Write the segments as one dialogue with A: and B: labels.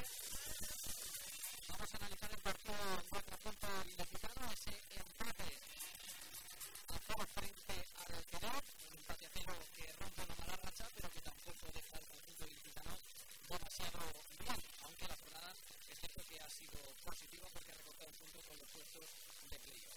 A: Vamos a analizar el partido en cuatro puntos ilicitano, ese empate a cero frente al Querétaro, un empate a cero que rompe una mala racha, pero que tampoco deja al conjunto ilicitano demasiado bien, aunque la jornada es cierto que ha sido positiva porque ha recortado un punto con los puestos de playoff.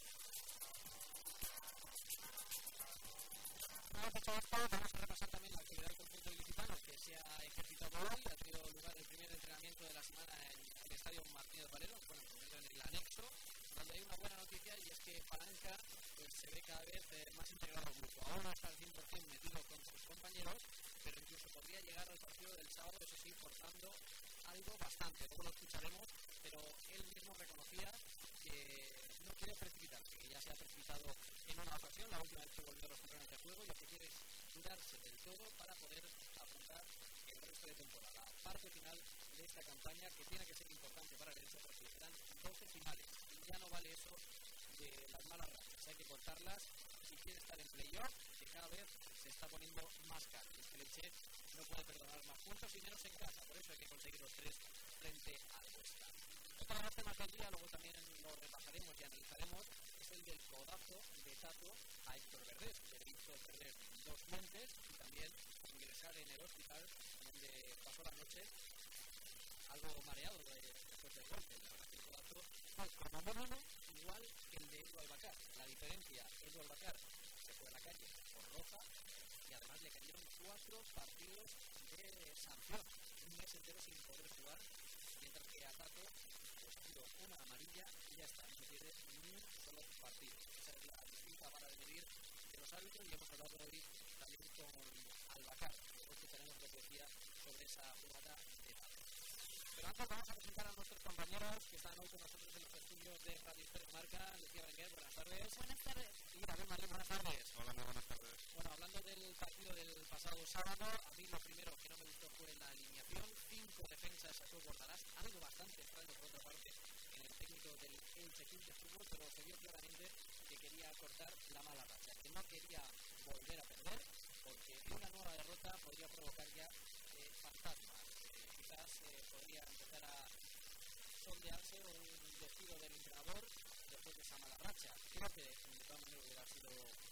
A: Una vez hecho esto, vamos a repasar también la actividad del conjunto ilicitano que se ha ejercitado hoy. Ha tenido lugar el primer entrenamiento de la semana en el estadio Martínez Valero, bueno, en el anexo, donde hay una buena noticia y es que Palanca pues, se ve cada vez más integrado al grupo. Aún no está al 100% metido con sus compañeros, pero incluso podría llegar al partido del sábado, eso sí, forzando algo bastante. Luego lo escucharemos, pero él mismo reconocía que no quiere precipitarse, que ya se ha precipitado en una ocasión, la última vez que volvió a los terrenos de juego, y lo que quiere es durarse del todo para poder afrontar el resto de temporada. Parte final de esta campaña que tiene que ser importante para el Elche porque serán 12 finales y ya no vale eso de las malas rachas, hay que cortarlas si quiere estar en playoff, que cada vez se está poniendo más caro. Es que el Elche no puede perdonar más puntos y menos en casa, por eso hay que conseguir los 3 frente al Huesca. Otro de los temas del día, luego también lo repasaremos y analizaremos, es el del codazo de Tato a Héctor Verdés, que le hizo perder 2 dientes y también ingresar en el hospital donde pasó la noche algo mareado después del golpe. La verdad que el codazo fue como mínimo igual que el de Edu Albacar. La diferencia, Edu Albacar se fue a la calle por roja y además le cayeron 4 partidos de sanción, un mes entero sin poder jugar, mientras que a Tato pues dio una amarilla y ya está, no tiene ni un solo partido. Esa es la distinta vara de medir de los árbitros y hemos hablado hoy también con Albacar. Luego escucharemos lo que decía sobre esa jugada de Tato. Pero antes vamos a presentar a nuestros compañeros que están hoy con nosotros en los estudios de Radio Stereo Marca. Lucía Berenguer, buenas tardes.
B: Buenas tardes.
A: Y David Marlén, buenas tardes.
C: Hola, muy buenas tardes.
A: Bueno, hablando del partido del pasado sábado, a mí lo primero que no me gustó fue la alineación. 5 defensas sacó Bordalás, algo bastante extraño por otra parte en el técnico del Elche Club de Fútbol, pero se vio claramente que quería cortar la mala racha, que no quería volver a perder, porque una nueva derrota podría provocar ya fantasmas. Quizás podría empezar a sondearse un despido del entrenador después de esa mala racha. Creo que de todas maneras hubiera sido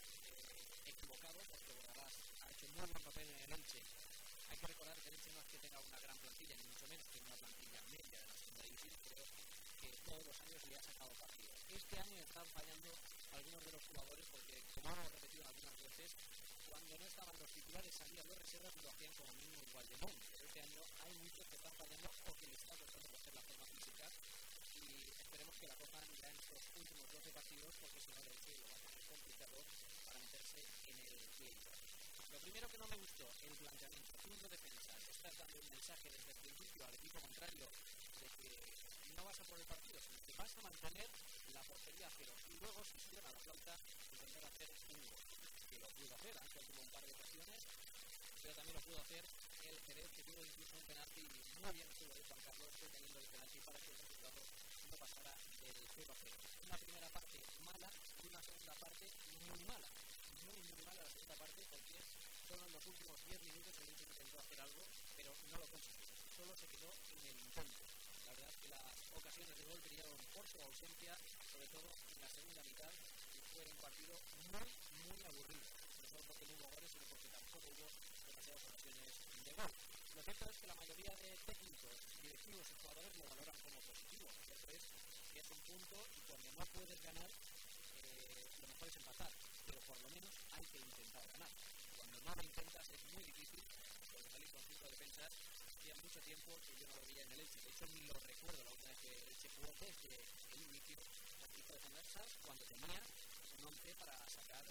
A: equivocado porque Bordalás ha hecho un muy buen papel en el Elche. Hay que recordar que el Elche no es que tenga una gran plantilla, ni mucho menos, tiene una plantilla media de la segunda división, creo que todos los años le ha sacado partido. Este año están fallando algunos de los jugadores porque, como hemos repetido algunas veces, cuando no estaban los titulares salían los reservas y lo hacían como mínimo igual de mal. Pero este año hay muchos que están fallando o que les está costando coger la forma física y esperemos que la cojan ya en estos últimos 12 partidos porque si no el Elche lo va a tener complicado para meterse en el playoff. Lo primero que no me gustó, el planteamiento. 5 defensas. Estás dando un mensaje desde el principio al equipo contrario de que no vas a por el partido, sino que vas a mantener la portería a cero. Y luego, si suena la flauta, intentar hacer un gol. Que lo pudo hacer, antes tuvo un par de ocasiones, pero también lo pudo hacer el Jerez, que tuvo incluso un penalti muy bien estuvo de Juan Carlos, teniendo el penalti para que el resultado no pasara del 0-0. Una primera parte mala y una segunda parte muy mala. Muy mala la segunda parte porque solo en los últimos 10 minutos el Elche intentó hacer algo, pero no lo consiguió. Solo se quedó en el intento. La verdad es que las ocasiones de gol brillaron por su ausencia, sobre todo en la segunda mitad, y fue un partido muy aburrido. No solo porque no hubo goles, sino porque tampoco hubo demasiadas ocasiones de gol. Lo cierto es que la mayoría de técnicos, directivos y jugadores lo valoran como positivo. Cierto es que es un punto y cuando no puedes ganar, lo mejor es empatar, pero por lo menos hay que intentar ganar. Cuando no lo intentas es muy difícil, porque salir con 5 defensas hacía mucho tiempo que yo no lo veía en el Elche. De hecho, ni lo recuerdo la última vez que el Elche jugó desde el inicio a 5 defensas cuando tenía un 11 para sacar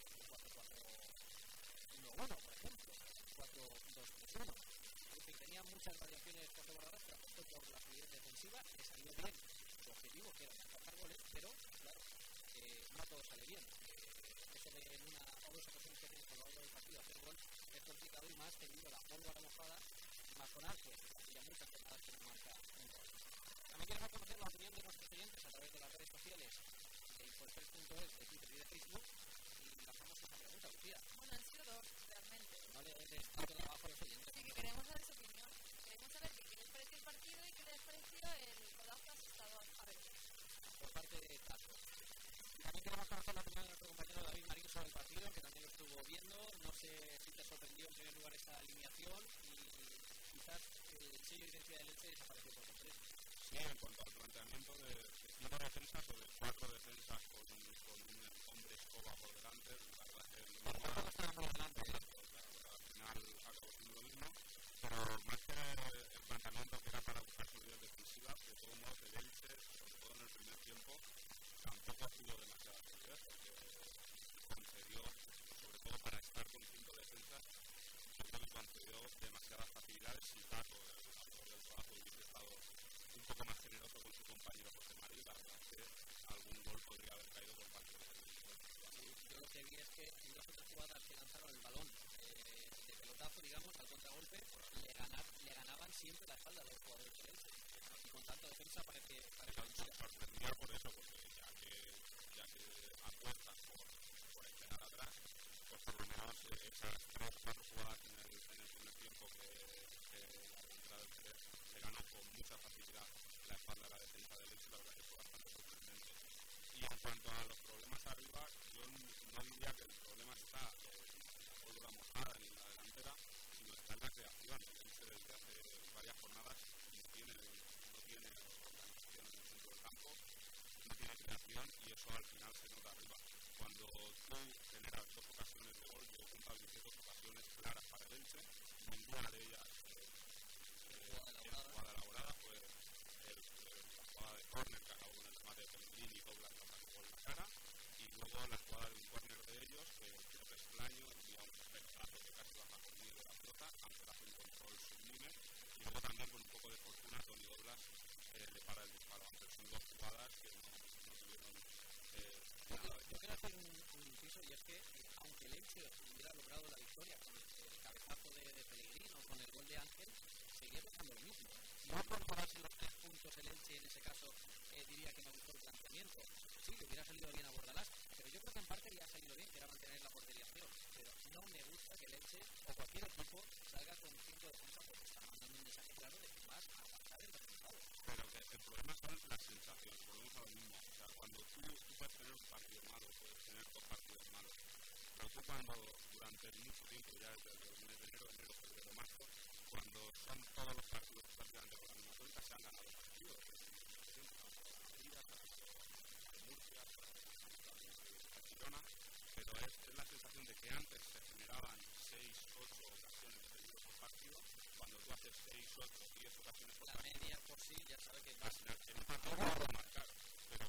A: 4-4-1-1, por ejemplo, 4-2-3-1. Es decir, tenía muchas variaciones por Bordalás, pero apostó por la solidez defensiva, le salió bien su objetivo, que era marcar goles, pero claro, no todo sale bien. Eso de en una o dos ocasiones que tienes a lo largo del partido hacer gol es complicado y más teniendo la pólvora mojada, más con Arce, que ya muchas jornadas que no marca un gol. También queremos conocer la opinión de nuestros clientes a través de las redes sociales de Infoexpress.es, de Twitter y de Facebook, y lanzamos una pregunta, Lucía.
B: Bueno, han sido 2, realmente.
A: No le des tanto trabajo a los oyentes.
B: Sí, que queremos saber su opinión. Queremos saber qué les parece el partido y qué les
A: estrategia del Elche desapareció por completo.
C: Sí, en cuanto al planteamiento de 5 defensas o de 4 defensas con un hombre escoba por delante, la verdad que
A: no estaba muy delante.
C: Al final acabó siendo lo mismo, pero más que el planteamiento que era para buscar solidez defensiva, de todos modos el Elche, sobre todo en el primer tiempo, tampoco tuvo demasiada solidez, porque concedió, sobre todo para estar con 5 defensas, creo que concedió demasiadas facilidades. Si Tato, el autor del trabajo, hubiese estado un poco más generoso con su compañero José Mari, la verdad es que algún gol podría haber caído por parte de él.
A: Yo lo que vi es que en 2 o 3 jugadas que lanzaron el balón de pelotazo, digamos, al contragolpe, le ganaban siempre la espalda a los jugadores de Elche. Y con tanta defensa parece
C: sorprendía por eso, porque ya que apuestas por esperar atrás, pues por lo menos esas 3 o 4 jugadas en el primer tiempo que la entrada del Jerez le ganó con mucha facilidad la espalda a la defensa del Elche, la verdad que fue bastante sorprendente. Y en cuanto a los problemas arriba, yo no diría que el problema está en la pólvora mojada ni en la delantera, sino está en la creación. El Elche desde hace varias jornadas no tiene organización en el centro del campo, no tiene creación, y eso al final se nota arriba. Cuando tú generas 2 ocasiones de gol, yo contabilicé 2 ocasiones claras para el Elche, ninguna de ellas jugada elaborada, fue la jugada de córner que acabó con el remate de Pellegrini y Doblas que sacó en la cara, y luego la jugada de un córner de ellos que creo que es Plaño, envía un espectazo que casi baja conmigo la pelota, aunque hace un control sublime, y luego también con un poco de fortuna Toni Doblas le para el disparo, aunque son 2 jugadas que no tuvieron nada.
A: Yo quiero hacer un inciso, y es que aunque el Elche hubiera logrado la victoria con el cabezazo de Pellegrino, con el gol de Ángel, seguía pasando lo mismo. No por cobrarse los 3 puntos el Elche, en ese caso diría que me gustó el planteamiento. Sí, le hubiera salido bien a Bordalás, pero yo creo que en parte le ha salido bien, que era mantener la portería cero. Pero no me gusta que el Elche o cualquier equipo salga con 5 defensas, porque está mandando un mensaje claro de que vas a aguantar el resultado.
C: Pero que el problema son las sensaciones, volvemos a lo mismo. O sea, cuando tú puedes tener un partido malo, puedes tener 2 partidos malos, pero tú cuando durante mucho tiempo, ya desde el mes de enero, febrero, marzo, cuando son todos los partidos prácticamente con la misma cuenta, se han ganado partidos. Murcia, Girona, pero es la sensación de que antes se generaban 6, 8 ocasiones de peligro por partido. Cuando tú haces 6, 8, 10 ocasiones por partido,
A: la media por sí ya sabe que va
C: en un partido no puedo marcar, pero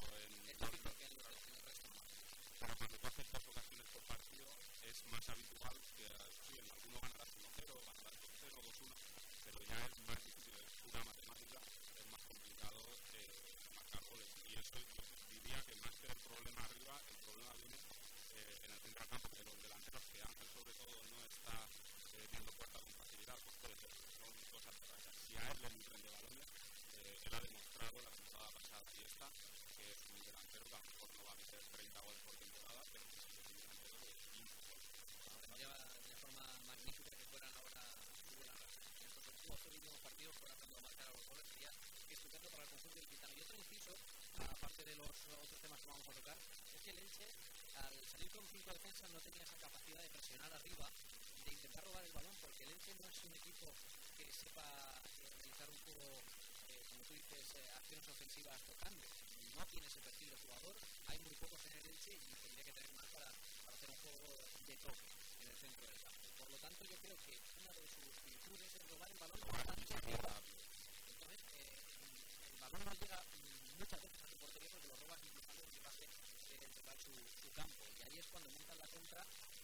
C: pero cuando tú haces 2 ocasiones por partido es más habitual que sí, en alguno ganarás 1-0, ganarás 2-0, 2-1, pero ya es más difícil, es pura matemática, es más complicado marcar goles. Y eso yo diría que más que el problema arriba, el problema viene en el centro del campo, que los delanteros, que Ángel sobre todo no está viendo puertas con facilidad, pues puede ser, son cosas de rayas. Si a él le nutren de balones, él ha demostrado la temporada pasada y esta que es un delantero que a lo mejor no va a meter 30 goles por temporada, pero es un delantero de 15 goles.
A: No lleva de forma magnífica que fueran ahora en estos 8 últimos partidos fuera cuando marcar a los goles, sería estupendo para el conjunto ilicitano. Y otro inciso, aparte de los otros temas que vamos a tocar, es que el Elche, al salir con 5 defensas, no tenía esa capacidad de presionar arriba, de intentar robar el balón, porque el Elche no es un equipo que sepa realizar un juego, como tú dices, acciones ofensivas tocando. No tiene ese perfil de jugador, hay muy pocos en el Elche y tendría que tener más para hacer un juego de toque en el centro del campo. Por lo tanto, yo creo que una de sus virtudes es robar el balón bastante rápido. Entonces, el balón no llega muchas veces a su portería porque lo robas incluso antes de que pase tocar su campo. Y ahí es cuando montas la contra,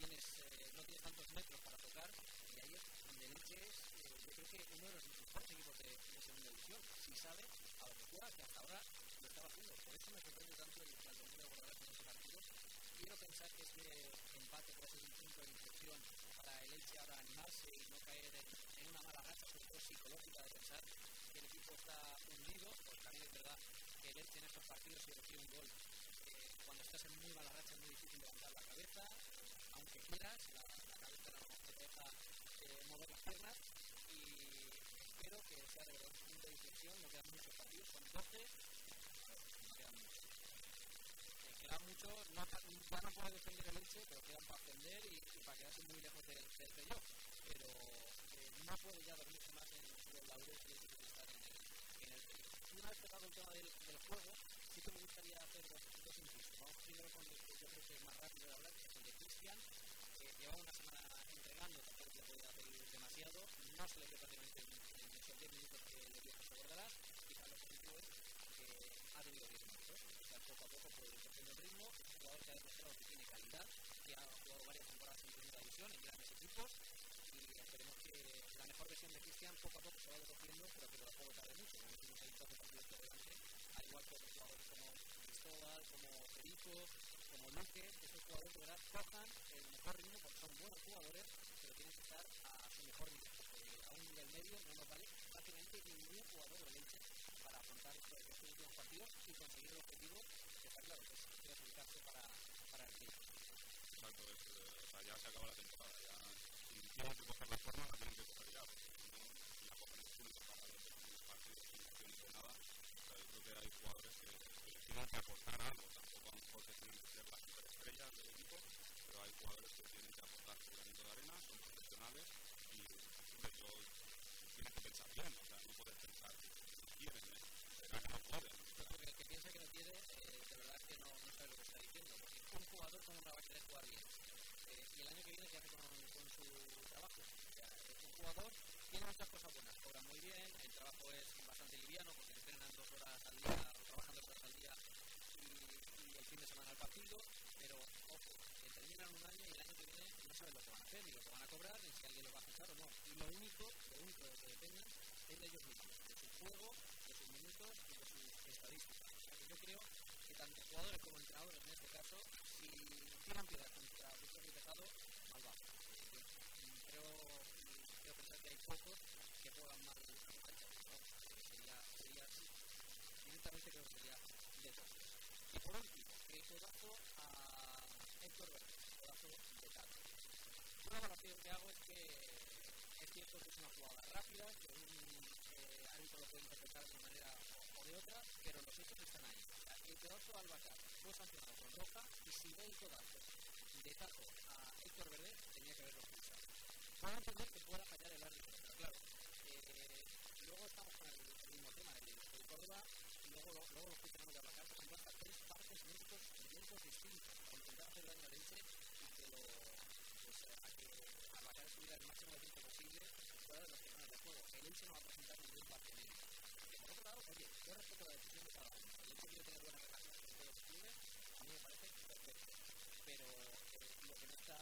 A: no tienes tantos metros para tocar, y ahí es donde el Elche es, yo creo que uno de los mejores equipos de segunda división, si sabe a lo que juega, que hasta ahora lo estaba haciendo. Por eso me sorprende tanto el planteamiento de Bordalás en ese partido. Quiero pensar que este empate puede ser un punto de inflexión para el Elche ahora animarse y no caer en una mala racha, sobre todo psicológica, de pensar que el equipo está hundido, porque también es verdad que el Elche en estos partidos, si recibe un gol, cuando estás en muy mala racha es muy difícil levantar la cabeza, aunque quieras, la cabeza no te deja mover las piernas, y espero que sea de verdad un punto de inflexión. No quedan muchos partidos, son 12, no quedan muchos. Quedan muchos, ya no puedo defender el Elche, pero quedan para ascender y para quedarse muy lejos del playoff, pero no puedo ya dormirse más en los laureles que estar en tema del juego, sí que me gustaría hacer dos incisos. Vamos primero con el que yo creo que es más rápido de hablar, que es el de Cristian, que lleva una semana entregando, tampoco le podía pedir demasiado, no se le dio prácticamente en esos 10 minutos que le dio José Bordalás. Quizás lo positivo es que ha tenido 10 minutos, o sea, poco a poco puede ir cogiendo el ritmo. Es un jugador que ha demostrado que tiene calidad, que ha jugado varias temporadas en primera división, en grandes equipos, y esperemos que la mejor versión de Cristian poco a poco se vaya cogiendo, pero que tampoco tarde mucho. Como decimos, hay 12 partidos por delante, al igual que otros jugadores como Cristóbal, como Perico, como Luque. Esos jugadores de verdad cojan el mejor ritmo porque son buenos jugadores, pero tienen que estar a su mejor nivel. A un nivel medio no nos vale prácticamente ningún jugador de leche para afrontar estos últimos partidos y conseguir el objetivo, que está claro, que es clasificarse para el equipo.
C: Exacto, o sea, ya se acaba la temporada, ya tienen que coger la forma, la tienen que coger ya, porque si no, si la cogen es único para los partidos sin opciones de nada. O sea, yo creo que hay jugadores que tienen que aportar algo, tampoco a lo mejor que tienen que ser las superestrellas del equipo, pero hay jugadores que tienen que aportar su granito de arena, son profesionales y yo tienes que pensar bien, o sea, no puedes pensar que no quieren, será que no pueden.
A: Porque el que piensa que no quiere, de verdad es que no sabe lo que está diciendo, porque un jugador como no va a querer jugar bien. Y el año que viene, ¿qué hace con su trabajo? O sea, un jugador tiene muchas cosas buenas, cobra muy bien, el trabajo es bastante liviano porque entrenan 2 horas al día, o trabajan 2 horas al día y el fin de semana al partido, pero ojo, que terminan un año y el año que viene no saben lo que van a hacer, ni lo que van a cobrar, ni si alguien lo va a fichar o no. Y lo único de lo que dependen es de ellos mismos, de su juego, de sus minutos y de sus estadísticas. O sea, que yo creo que tanto jugadores como entrenadores en este caso, si tiran piedras contra Víctor Tejado, mal va. Creo pensar que hay pocos que juegan mal a cancha. Sería directamente creo que sería de todos. Y por último, el codazo a Héctor Verde, codazo de Tato. Una valoración que hago es que es cierto que es una jugada rápida, que un árbitro lo puede interpretar de una manera o de otra, pero los hechos están ahí. O sea, el codazo a Albacar fue sancionado con roja y si ve el codazo de Tato a Héctor Verde, tenía que haberlo expulsado. Puedo entender que pueda fallar el árbitro, pero claro, luego estamos con el mismo tema del Córdoba y luego lo escuchamos de Albacar, por ejemplo, hasta 3 partes médicos distintos para intentar hacer daño a Leche y que a que Albacar estuviera el máximo de tiempo posible fuera de los terrenos de juego. El Leche no va a presentar ningún parte médico. Que por otro lado, oye, yo respeto la decisión de cada uno. El Leche quiere tener buena relación con todos los clubes, a mí me parece perfecto. Pero lo que no está,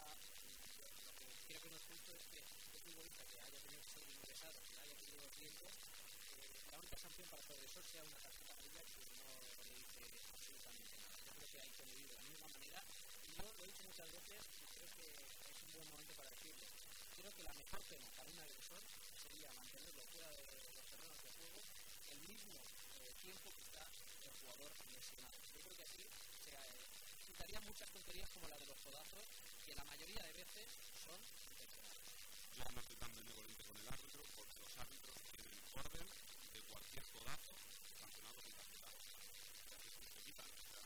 A: lo que creo que no es justo es que un futbolista que haya tenido que ser ingresado, que haya tenido riesgos, la única sanción para todo eso sea una tarjeta amarilla que no le dice absolutamente nada. Yo creo que hay que medir de la misma manera y yo lo he dicho muchas veces y creo que es un buen momento para decirlo. Creo que la mejor pena para un agresor sería mantenerlo fuera de los terrenos de juego el mismo tiempo que está el jugador lesionado. Yo creo que así se quitaría muchas tonterías como la de los codazos, que la mayoría de veces son intencionadas.
C: Yo no estoy tan benevolente con el árbitro porque los árbitros tienen orden de cualquier codazo sancionado con tarjeta roja. O sea, que se quitan. O sea,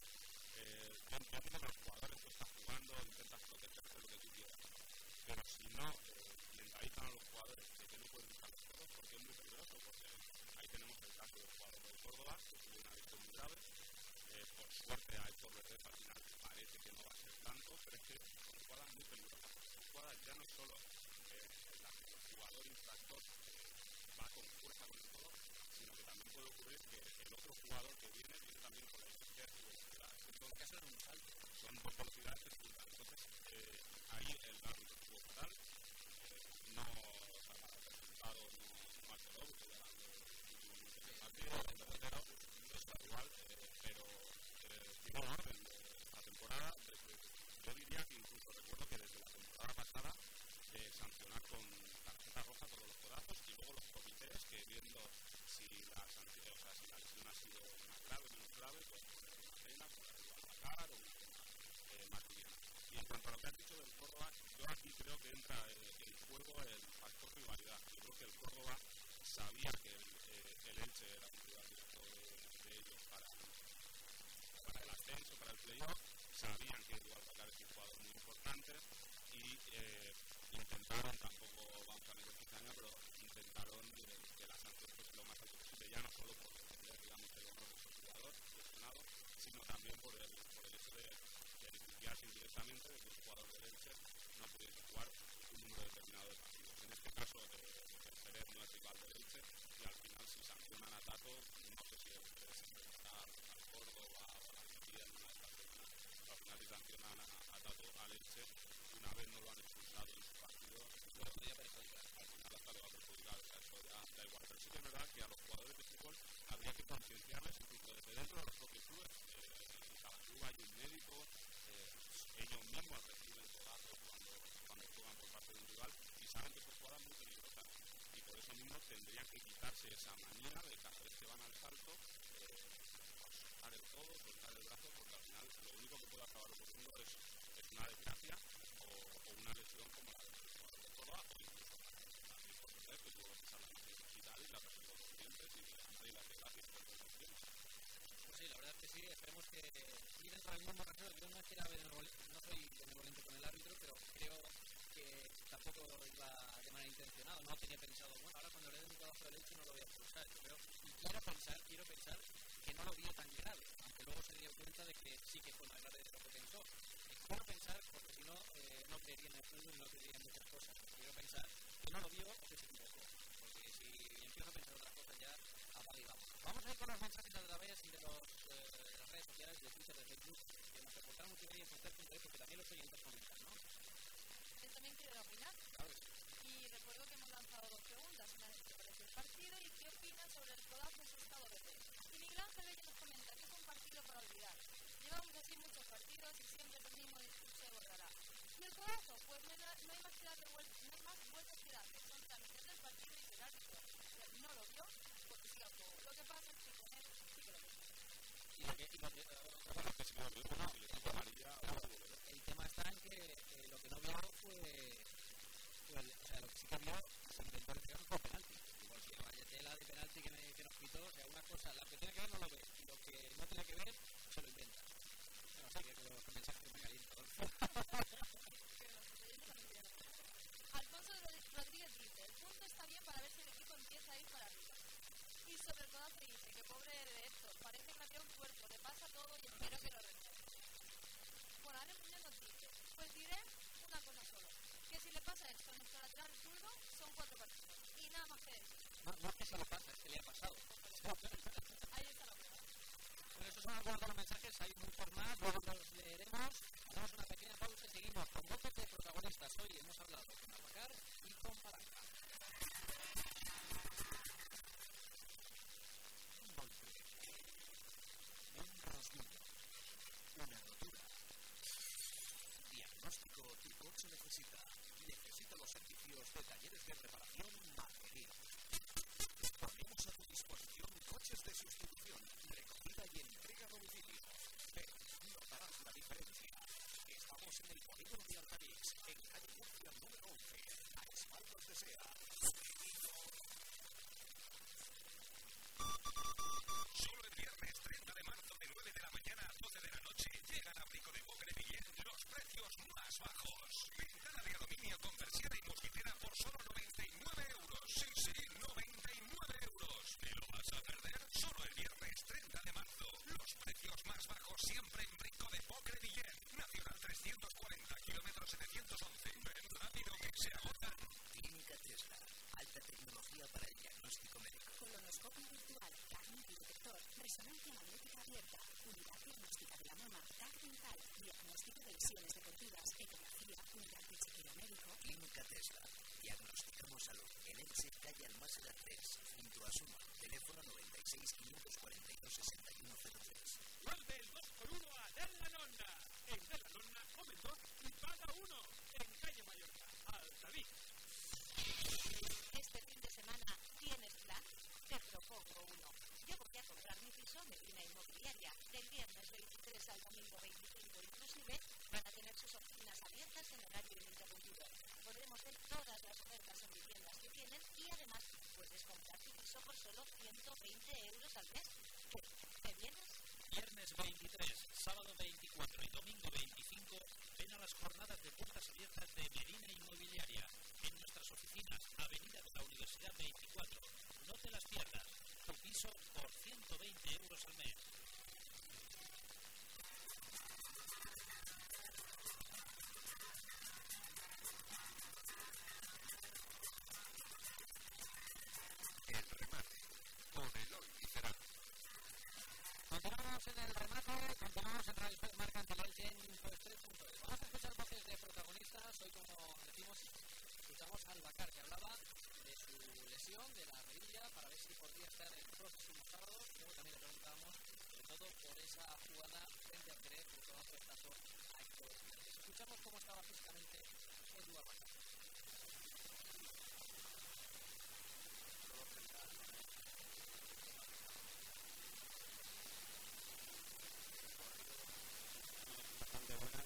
C: yo entiendo que los jugadores tú estás jugando, intentas protegerte lo que tú quieras. Pero si no mentalizan a los jugadores de que no pueden usar los codos porque es muy peligroso, porque ahí tenemos el caso del jugador del Córdoba, que tuvo una lesión muy grave. Por suerte a Héctor Verde al final parece que no va a ser tanto, pero es que son jugadas muy peligrosas. Son jugadas ya no solo en las que el jugador infractor va con fuerza con el codo, sino que también puede ocurrir que el otro jugador que viene también con la velocidad y velocidad. En todo caso es un salto, son 2 velocidades que juntan. Entonces ahí el árbitro estuvo fatal, no o sea, el resultado no alteró, porque ya los últimos minutos del partido, el tercero, está igual, pero tiene un orden la temporada. Yo diría que incluso recuerdo que desde la temporada pasada sancionar con tarjeta roja todos los codazos y luego los comités que viendo si la sanción, o sea, si la lesión ha sido más grave o menos grave, pues poner una pena, ponerlo a sacar o una pena más liviana. Y en cuanto a lo que has dicho del Córdoba, yo aquí creo que entra en juego el factor rivalidad. Yo creo que el Córdoba sabía que el Elche era un rival directo de ellos para el ascenso, para el playoff, sabían que igual Albacar es un jugador muy importante y intentaron, tampoco vamos a meter cizaña, pero intentaron que la sanción fuese lo más alto posible, ya no solo por defender, digamos, el honor de sus sancionan a Tato, al Elche, una vez no lo han expulsado en su partido, lo podría perjudicar, al final hasta lo va a perjudicar, o sea, eso ya da igual. Pero sí que es verdad que a los jugadores de fútbol habría que concienciarles incluso desde dentro de los propios clubes. En cada club hay un médico, ellos mismos reciben codazos cuando juegan por parte de un rival y saben que son jugadas muy peligrosas. Y por eso mismo tendrían que quitarse esa manía de cada vez que van al salto, soltar el codo, soltar el brazo, porque al final lo único que puede acabar ocurriendo es una desgracia o una lesión como la de Córdoba, o incluso también por supuesto que tuvo que pisar la necesidad y la perdió los dientes y a nadie le hace gracia por esa lesión.
A: Pues sí, la verdad es que sí, esperemos que miren para el mismo caso. Yo no quiera no soy benevolente con el árbitro, pero creo que tampoco iba de manera intencionada, no tenía pensado, bueno, ahora cuando le den un codazo del Elche no lo voy a expulsar, pero quiero pensar que no lo vio tan grave, aunque luego se dio cuenta de que sí que fue más grave de lo que pensó. Quiero pensar, porque si no, no creería en el fútbol y no creería en muchas cosas. Quiero pensar que no lo vio o que se equivocó, porque si empiezo a pensar otras cosas ya apaga y vamos. Vamos a ir con los mensajes a través de las redes sociales, de Twitter, de Facebook, que nos aportaron mucho bien en Fuster.es, porque también los oyentes comentan, ¿no?
B: Yo también quiero opinar.
A: Claro que sí.
B: Y recuerdo que hemos lanzado 2 preguntas. Una es qué parece el partido y qué opinas sobre el codazo en su estado de fe. Y Miguel Ángel Bello nos comenta que es un partido para olvidar. Llevamos así muchos partidos y siempre el mismo discurso se borrará. Y el codazo, pues no hay más que darle vueltas, no hay más vueltas que darle. Son trámites del partido y que el árbitro no lo vio, porque siga el juego. Lo que pasa es que con él sí que lo vio.
A: El tema está en que lo que no vio fue lo que sí que vio se intentó entregar por penalti. Porque vaya tela de penalti que nos quitó, o sea, una cosa, la que tiene que ver no lo ve, y lo que no tiene que ver se lo inventa. No sé, que los mensajes me calientan.
B: Alfonso Rodríguez dice, el punto está bien para ver si el equipo empieza a ir para arriba. Y sobre el codazo dice que pobre de Héctor, parece que había un cuerpo, le pasa todo y espero que lo resuelva. Bueno, ahora nos dice, pues diré una cosa solo, que si le pasa esto a nuestro lateral zurdo, son 4 partidos. Y nada más que decir.
A: No es que se le pasa, es que le ha pasado.
B: Ahí está la prueba.
A: Bueno, esos son algunos de los mensajes, hay muchos más, luego los leeremos. Hacemos una pequeña pausa y seguimos con voces de protagonistas. Hoy hemos hablado con Abacar y con Paranca.
D: Una rotura. Diagnóstico tu coche necesita los servicios de talleres de reparación Marquería. Ponemos a tu disposición coches de sustitución, recogida y entrega a domicilio. Ven, notarás la diferencia. Estamos en el polígono de Artarix, en calle Murcia número 11, a espaldas de SEA. Solo el viernes 30 de marzo de 9 de la mañana a 12 de la noche llegan a Brico de Boca de Villén los precios más bajos. Ventana de aluminio con persiana y mosquitera por solo 99 euros. Sí, 99 euros. ¿Te lo vas a perder? Solo el viernes 30 de marzo. Los precios más bajos siempre en Brico de Boca de Villén. Nacional 340, kilómetro 711. Ven rápido que se agotan. Clínica Tesla. Alta tecnología para el diagnóstico médico.
E: Colonoscopio virtual, carnívoro detector, resonancia magnética abierta, unidad diagnóstica de la mama, TAC dental, diagnóstico de lesiones deportivas, ecografía, unidad de chequeo médico.
D: Clínica Tesla. Diagnosticamos salud. En Elche, calle Almásera 3, junto a Suma. Teléfono 96 542 6103.
F: Vuelve el 2x1 a Della Nonna. En Della Nonna comen 2 y paga 1. En calle Mallorca, Altavix.
E: Este fin de semana, ¿tienes plan? Te propongo uno. Yo voy a comprar mi piso en Medina Inmobiliaria. Del viernes 23 al domingo 25 inclusive, van a tener sus oficinas abiertas en horario ininterrumpido. Podremos ver todas las ofertas en viviendas que tienen y además puedes comprar tu piso por solo 120 euros al mes. ¿Te vienes?
G: Viernes 23, sábado 24 y domingo 25, ven a las jornadas de puertas abiertas de Medina Inmobiliaria. En nuestras oficinas, Avenida de la Universidad 24. No te las pierdas. Tu piso por 120 euros al mes.
D: El remate con Eloy Licerán.
A: Continuamos en el remate, continuamos en Radio Marca Antilalge en Info3.es. Vamos a escuchar voces de protagonistas. Hoy, como decimos, escuchamos al Bacar, que hablaba de su lesión de la rodilla para ver si podría estar el próximo sábado. Luego también le preguntábamos, sobre todo, por esa jugada frente al Jerez, que todo acertado a Héctor. Escuchamos cómo estaba físicamente Eduardo Bacar.
C: Bastante buena.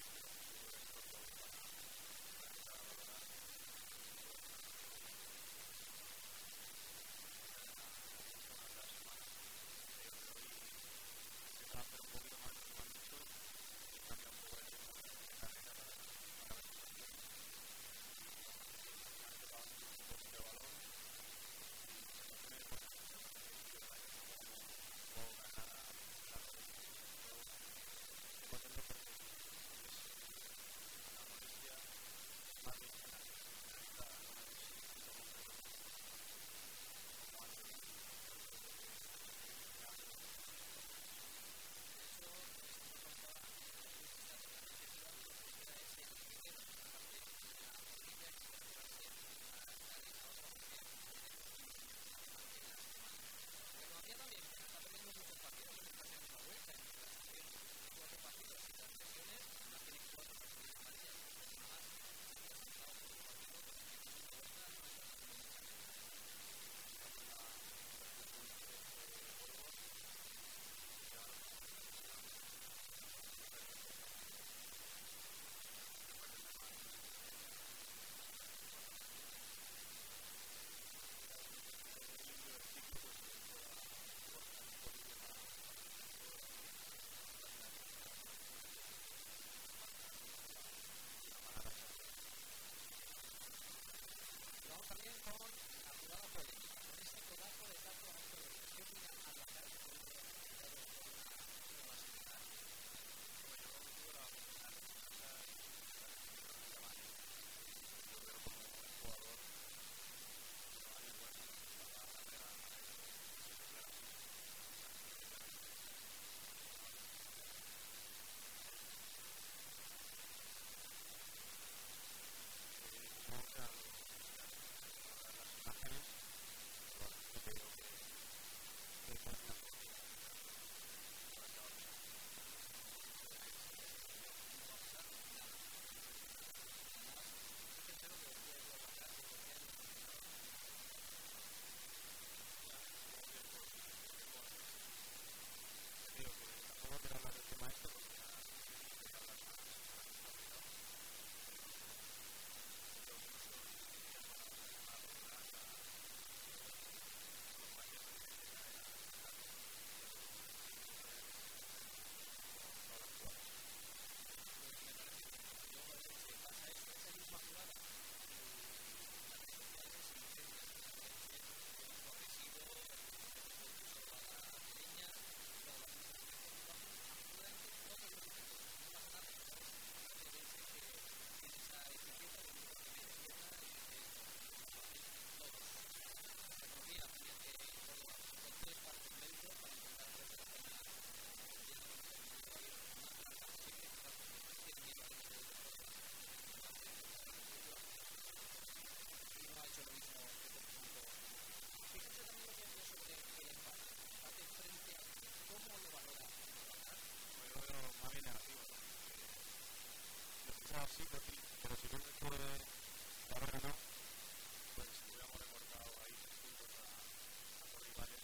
C: Sí, pero si no me puede haber ganado, pues hubiéramos recortado ahí 3 puntos a los rivales.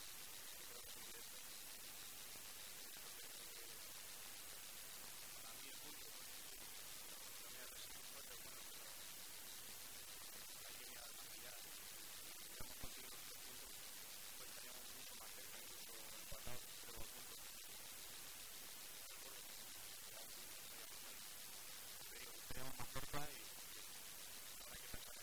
C: Yo creo que es un directo. Para mí el punto, no me ha resistido fuerte, bueno, pero hay que mirar la mirada. Si hubiéramos conseguido los 3 puntos, pues estaríamos mucho más cerca, incluso empatados, pero 2 puntos. Estaríamos más cerca y habrá que pensar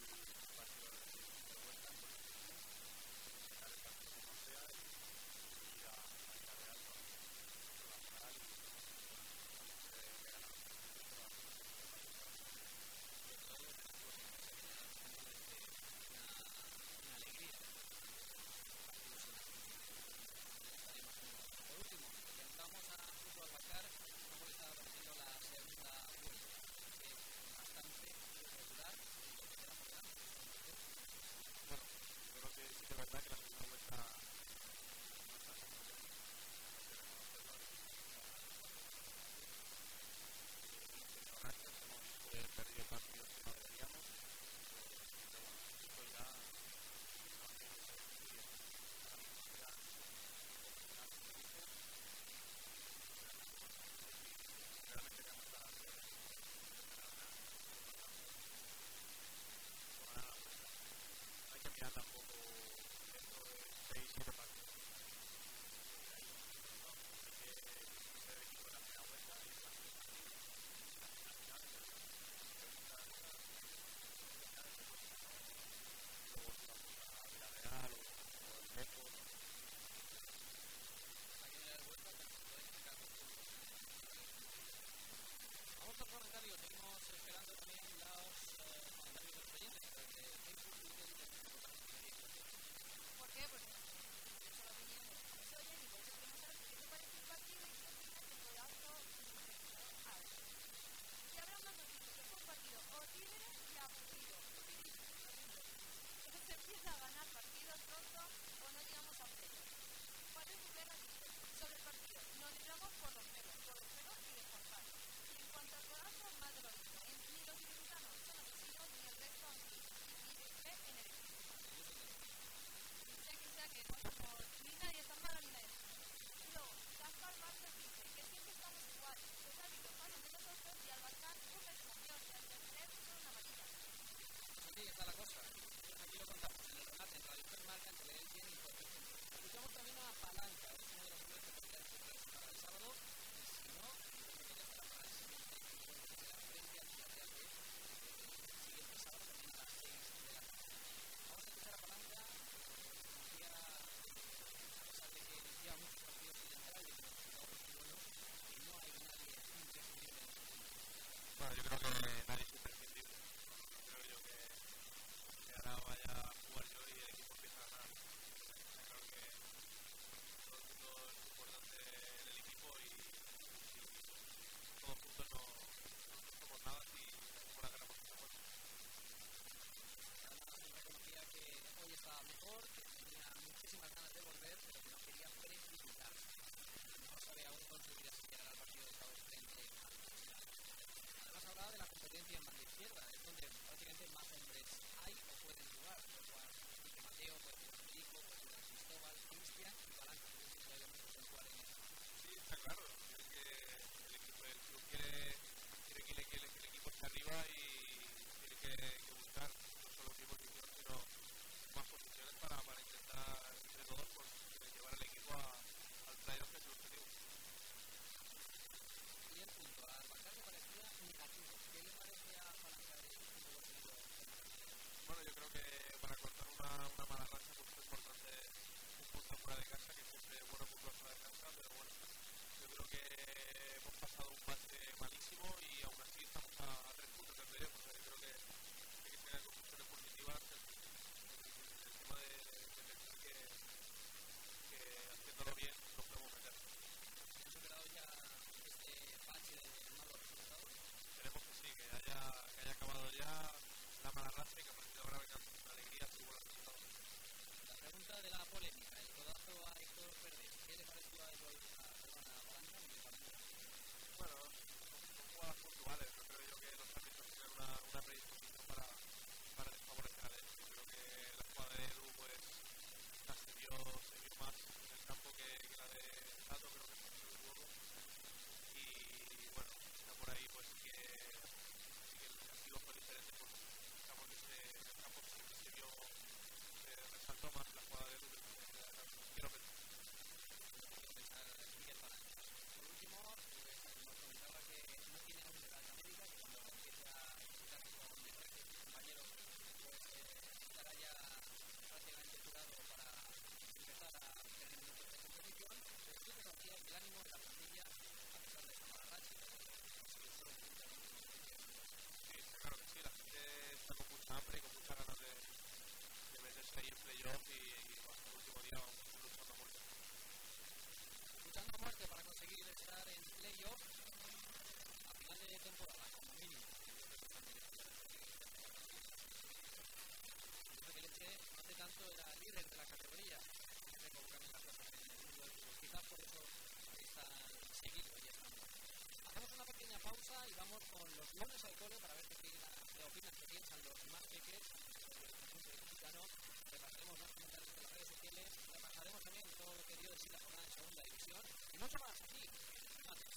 A: piensan los más pequeños sobre el conjunto republicano. Repasaremos los comentarios de las redes sociales, repasaremos también todo lo que dio de sí la jornada en segunda división y mucho más aquí en el remate.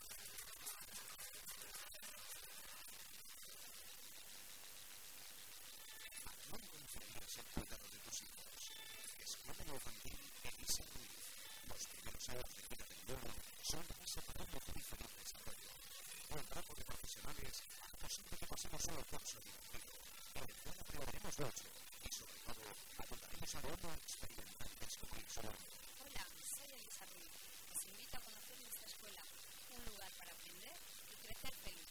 H: No confíes el cuidado de tus hijos. Escuela infantil Elisa Ruiz. Los primeros años de vida del niño son la base para un mejor y feliz desarrollo. Un grupo de profesionales hará posible que pasemos un curso divertido, en el cual aprenderemos mucho y, sobre todo, ayudaremos al alumno a experimentar y descubrir su mundo.
B: Hola, soy Elisa Ruiz. Os invito a conocer nuestra escuela, un lugar para aprender y crecer feliz.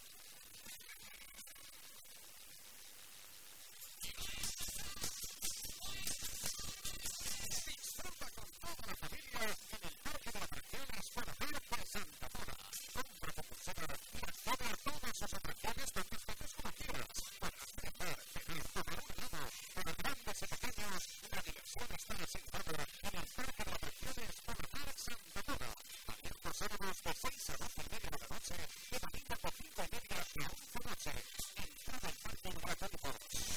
H: Disfruta con toda la familia en el Parque de Atracciones Corazón de Santa Pola. Compra tu pulsera y accede a todas sus atracciones tantas veces como quieras. Podrás viajar, cenar, tomar un helado. Para grandes y pequeños, la diversión está asentada en el Parque de Atracciones Corazón Santa Pola. Abierto sábados de 6 a 12:30 de la noche y domingo de 5:30 a 11 de la noche. Entrada al parque gratuito.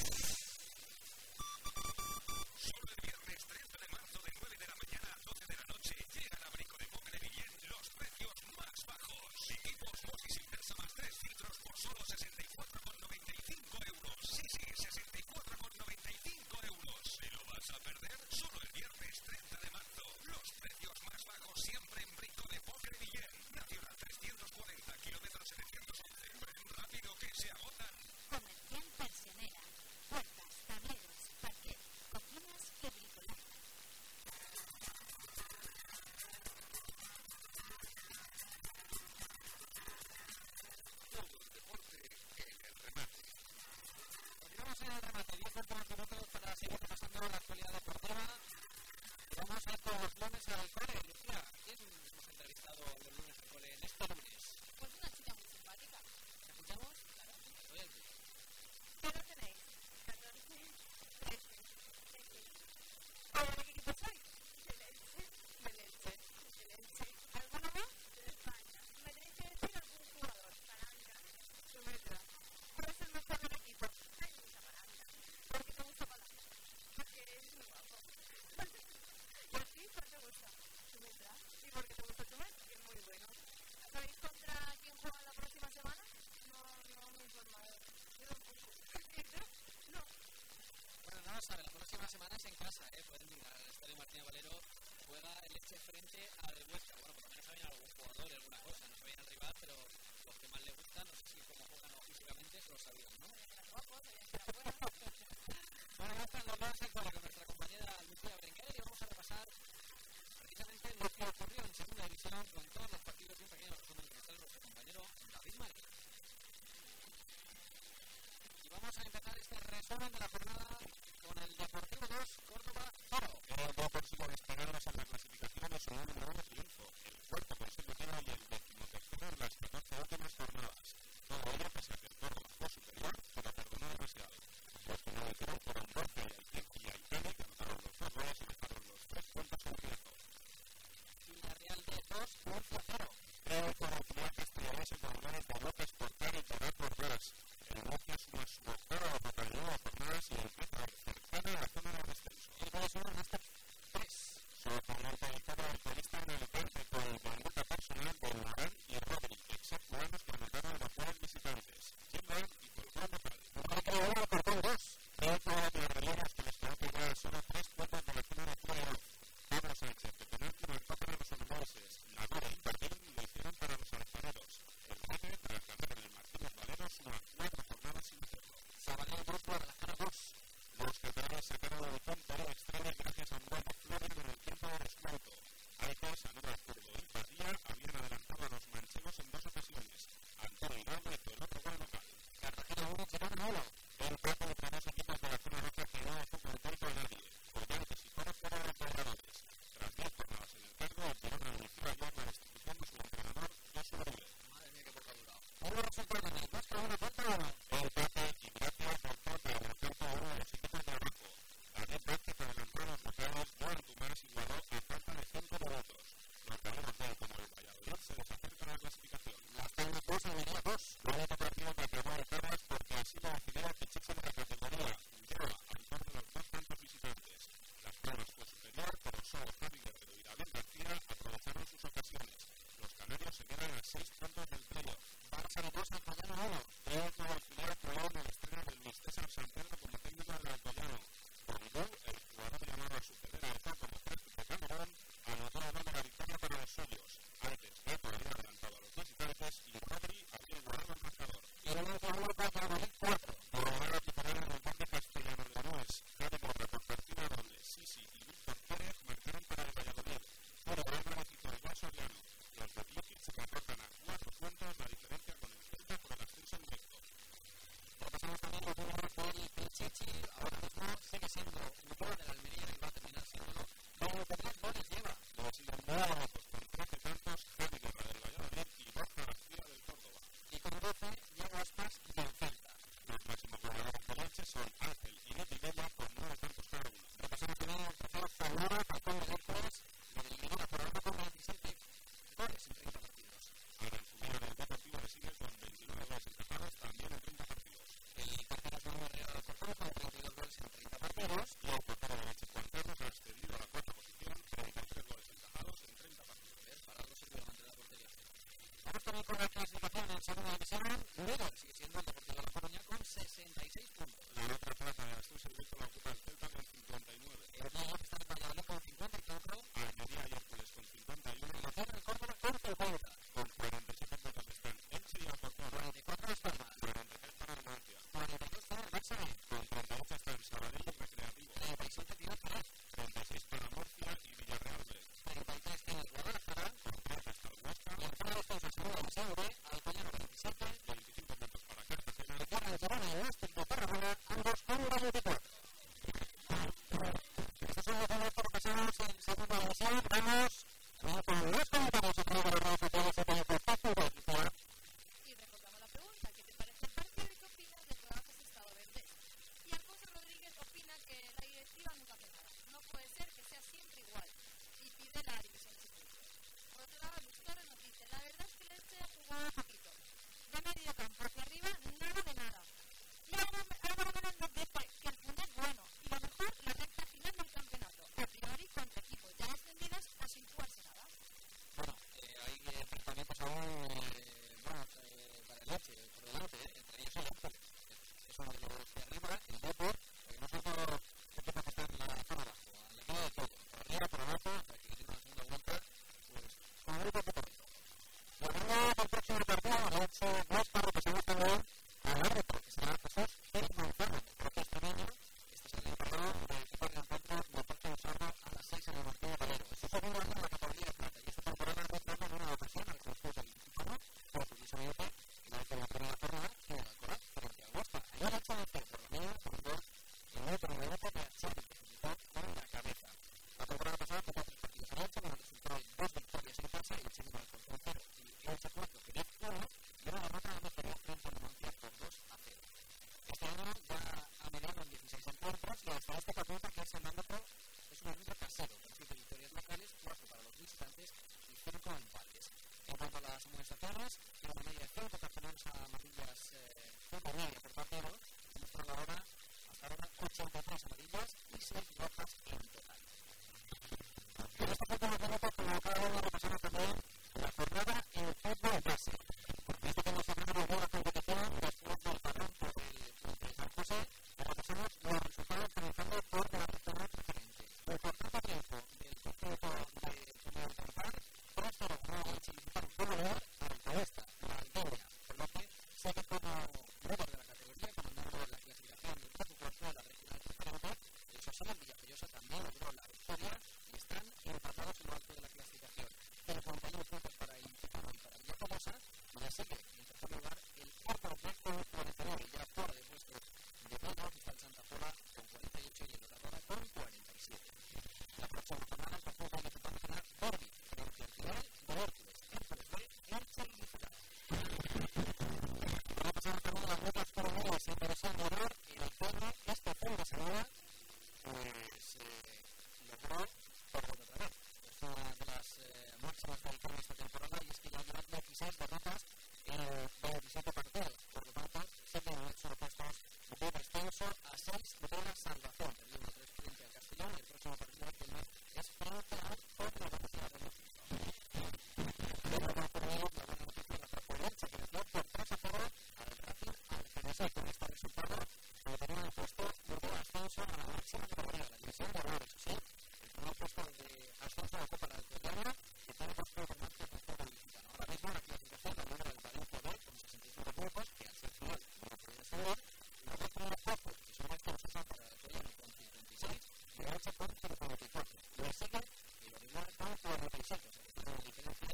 D: Solo el viernes 30 de marzo de 9 de la mañana a 12 de la noche llega al Abrico de Moc de Villén los precios más bajos. Equipos Moskis Inversa más 3 filtros por solo 64,95 euros. Sí, 64,95 euros. ¿Se lo vas a perder? Solo el viernes 30 de marzo. Los precios más bajos siempre en Brico de Moc de Villén. Nacional 340, kilómetro 711. Ven rápido que se agotan.
E: Comercial Persianera. Puertas, tableros, parquet, cocinas y bricolaje.
H: Todo el deporte en el remate.
A: Continuamos en el remate, 10 últimos minutos para seguir repasando la actualidad deportiva. Y vamos a ir con los lunes al cole. Lucía, ¿quién hemos entrevistado los lunes al cole en este lunes?
B: Pues una chica muy simpática.
A: ¿La escuchamos? Claro, doy el tuyo.
B: ¿Qué edad tenéis? 14, 13. ¿Ahora de qué equipo sois? Del Elche. ¿Alguno más? De España. ¿Me tenéis que decir algún jugador? Palanca. Sumetra. ¿Cuál es el mejor del equipo? A mí me gusta Palanca. ¿Por qué te gusta Palanca? Porque es muy guapo. ¿Y a ti cuál te gusta? Sumetra. ¿Y por qué te gusta Sumetra? Que es muy bueno. ¿Sabéis contra quién juegan la próxima semana? No me he informado. Yo tampoco. No.
A: Bueno, no lo sabe, la próxima semana es en casa, pueden ir al Estadio Martínez Valero, juega el Elche frente al Huesca. Bueno, por lo menos sabían algún jugador y alguna cosa, no sabían al rival, pero los que más les gustan, no sé si cómo juegan o físicamente, se lo sabían, ¿no? Bueno, ya están los dos en con nuestra compañera Lucía Berenguer y vamos a repasar precisamente lo que ocurrió en segunda división con todos los partidos y un pequeño resumen que nos trae nuestro compañero David Mari. Y vamos a empezar este resumen de la jornada con el Deportivo 2, Córdoba 0.
C: El no consigo despegarnos en la clasificación de su número 1 triunfo, el cuarto consecutivo y el 13º en las 14 últimas jornadas. Todo ello pese a que el Córdoba fue superior, pero perdonó demasiado. Los que no hicieron fueron Borja y Aitani, que anotaron los 2 goles y dejaron los 3 puntos en riesgo.
A: Villarreal de 2, Murcia 0.
C: Creo que la autoridad castellana se colgaron por López Portar y Torrat Borrás. El Murcia suma su octava o 49 jornadas y empieza a cercana a la zona de descenso.
A: El gol es 1 hasta 3.
C: Su oponente estaba el finalista en Alicante con bandeja personal de Morán y Rodri, exceptuados que anotaron los goles visitantes. Gilbert y Colgón local.
H: Recreador Cortón 2.
C: Creo que ahora los relevos que les quedó pegar solo 3 puntos de la zona de playoff. Pablo Sánchez, de penalti, marcó para los holandeses. Nagore y Pardín lo hicieron para los alfareros. El Rete, tras ganar en el Martínez Valero, suma 4 jornadas sin hacerlo.
A: Sabadell Grupo Guadalajara 2.
C: Los catalanes sacaron el punto en extremo gracias a un italiano. Los de Vicky se recortan a 4 puntos la diferencia con el Celta por el ascenso directo.
A: Repasamos también los números del Pichichi. Ahora mismo sigue siendo un gol de la Almería y va a terminar siéndolo. Luego, ¿qué 10 goles lleva?
C: Los iluminados con 13 tantos, Javi Guerra del Valladolid y Borja García del Córdoba.
A: Y con 12, Diego Aspas del Celta.
C: Los máximos goleadores de Elche son Ángel y Neti Vela con 9 tantos cada uno.
A: Repasamos también el trofeo Zamora, campeón de Hércules, de la Liga por ahora con 27 goles en 30 partidos.
C: Ahora en su vida del Deportivo le sigue con 29 goles encajados también en 30 partidos.
A: El Carteras Manuel Herrera del Portero con 32 goles en 30 partidos.
C: Y el portero de Elche, Juan Carlos, ha ascendido a la cuarta posición, 33 goles encajados en 30 partidos.
A: Pararlo seguramente de la portería. Vamos también con la clasificación en segunda división. Líder sigue siendo el Deportivo de La Coruña con 66 puntos.
C: La otra plaza de ascenso directo la ocupa el Celta con 59.
A: El Real está en Valladolid con 54.
C: Almería y Hércules con 51.
A: La Cierra del Córdoba con 50.
C: Con 47 puntos están Elche y Alcorcón.
A: 44 Las Palmas.
C: 43 para el Murcia.
A: 42 para el Barça B.
C: Con 38 están Sabadell y Recreativo.
A: 37 tiene Jerez.
C: 36 para Murcia y Villarreal B.
A: 33 tiene Guadalajara.
C: Con 13 está el Huesca.
A: Y en zona de descenso segunda división B, Alcoyano 27.
C: 25 puntos para Cartagena.
A: Y Tierra de Girona y Nástico de Tarragona, ambos con 24. Estos son los números que repasamos en segunda división. Vamos con los comentarios a través de las redes sociales y también por Facebook.
B: Y recordamos la pregunta, ¿qué te parece el partido y qué opinas del Rodajas Estado Verde? Y Alfonso Rodríguez opina que la directiva nunca hace nada. No puede ser que sea siempre igual. Y pide la división siguiente. Por otro lado, Luis Torres nos dice, la verdad es que el Elche ha jugado poquito. De medio campo hacia arriba, nada de nada. Y ahora de que el fondo es bueno. Y lo mejor, la recta final del campeonato. A priori, contra equipos ya descendidos o sin jugarse nada.
A: Bueno, hay enfrentamientos aún, para el Elche, por delante, entre ellos el Hércules. Es uno de los de arriba, el Depor, porque no son todos equipos que están en la zona abajo. Le queda de todo, por arriba, por abajo, para que tiene una segunda vuelta, pues con un grupo por todo. Y hablando del próximo partido, el Elche Huesca, repasamos también al árbitro, que será Jesús Gil Gonzalo, del propio extremeño. Este es el encargado de equipar el encuentro del próximo sábado a las 6 en el Martín de Valero. Es su segundo año en la categoría de plata y esta temporada ha arbitrado en una ocasión al conjunto del Ilicitano, pero curiosamente, en la primera jornada, en el Alcoraz, frente al Huesca. Ayer ha hecho vencer por la mía con un gol en el último minuto de Xavi, que se quitó con la cabeza. La temporada pasada jugó 3 partidos en Elche, con el resultado de 2 victorias en casa y el segundo Alcorcón 0 y Elche 4, que 10-1, y una derrota de Mejoría frente a Numancia por 2-0. Este año ya ha mediado en 16 encuentros y la estadística apunta que ese árbitro es un árbitro casero, con 7 victorias locales, 4 para los visitantes y 5 empates. En cuanto a las amonestaciones, tiene una media de 5 cartulinas amarillas, 5 media por partido, demostrando ahora, hasta ahora, 83 amarillas y 6 rojas en total. En estos últimos minutos, como cada uno, repasamos también la jornada en fútbol base. Este que hemos cerrado la competición después del parón por el San José, repasamos los resultados comenzando por la zona preferente. El cuarto tiempo del conjunto de primer Portal, 3-0 ganó el Chilicitano por lugar al Cabesta, la Aldeia, por lo que sigue como líder de la categoría, comandando la clasificación del grupo cuarto de la regional preferente. El Osasuna Villajoyosa también logró la victoria y están empatados en lo alto de la clasificación. 51 puntos para el Ilicitano y para Villajoyosa, y le sigue en tercer lugar el cuarto B con 49, ya fuera de puestos de playoff está el Santa Pola con 48 y el Oradora con 47. La próxima jornada el conjunto ilicitano será derbi frente al final del Hércules. Hércules B, Elche Ilicitano. Repasamos también las notas juveniles en división de honor en el Tigre. Este fin de semana pues logró perder otra vez. Es una de las máximas del Tigre esta temporada y es que ya lleva 16 derrotas en 27 partidos. Por lo tanto, se han hecho puestos de descenso a 6 de la salvación. Perdiendo 3 frente al Castellón y el próximo partido del mes es frente al Puebla de la Ciudad de México. Luego va a ocurrir la buena noticia de la Plaza de Elche, que les dio por 3-0 al Racing Alfenesa. Con este resultado se tenía el puesto de ascenso a la máxima categoría, la división de honor. Eso sí, el primer puesto de ascenso a la Copa del Alcoyano, que tiene 2 puntos más que el conjunto ilicitano. Ahora mismo la clasificación la lidera el Valencia B con 65 puntos, que al ser final no puede descender. Los 2 primeros puestos, que son más que los usan para el Alcoyano con 56 y el Elche con 54. Le sigue el Orihuela con 47, o sea que tiene una diferencia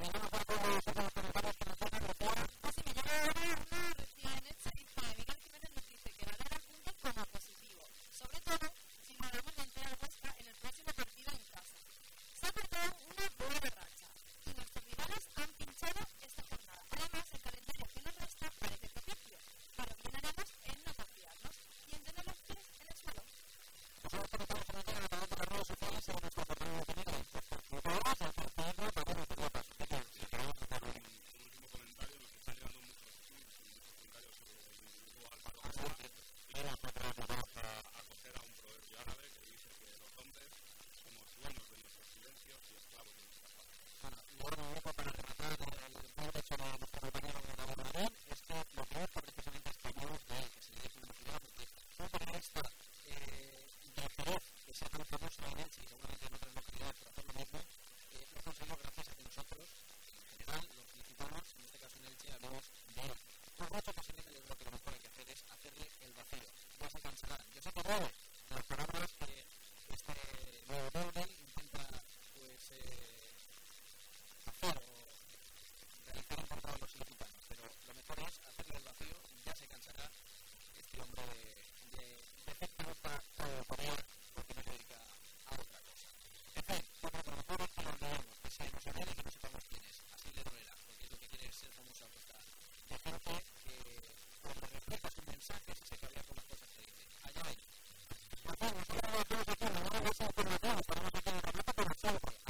H: Vamos a todos aquí, nos vamos a hacer alternativas, tenemos aquí el reto con el salvo.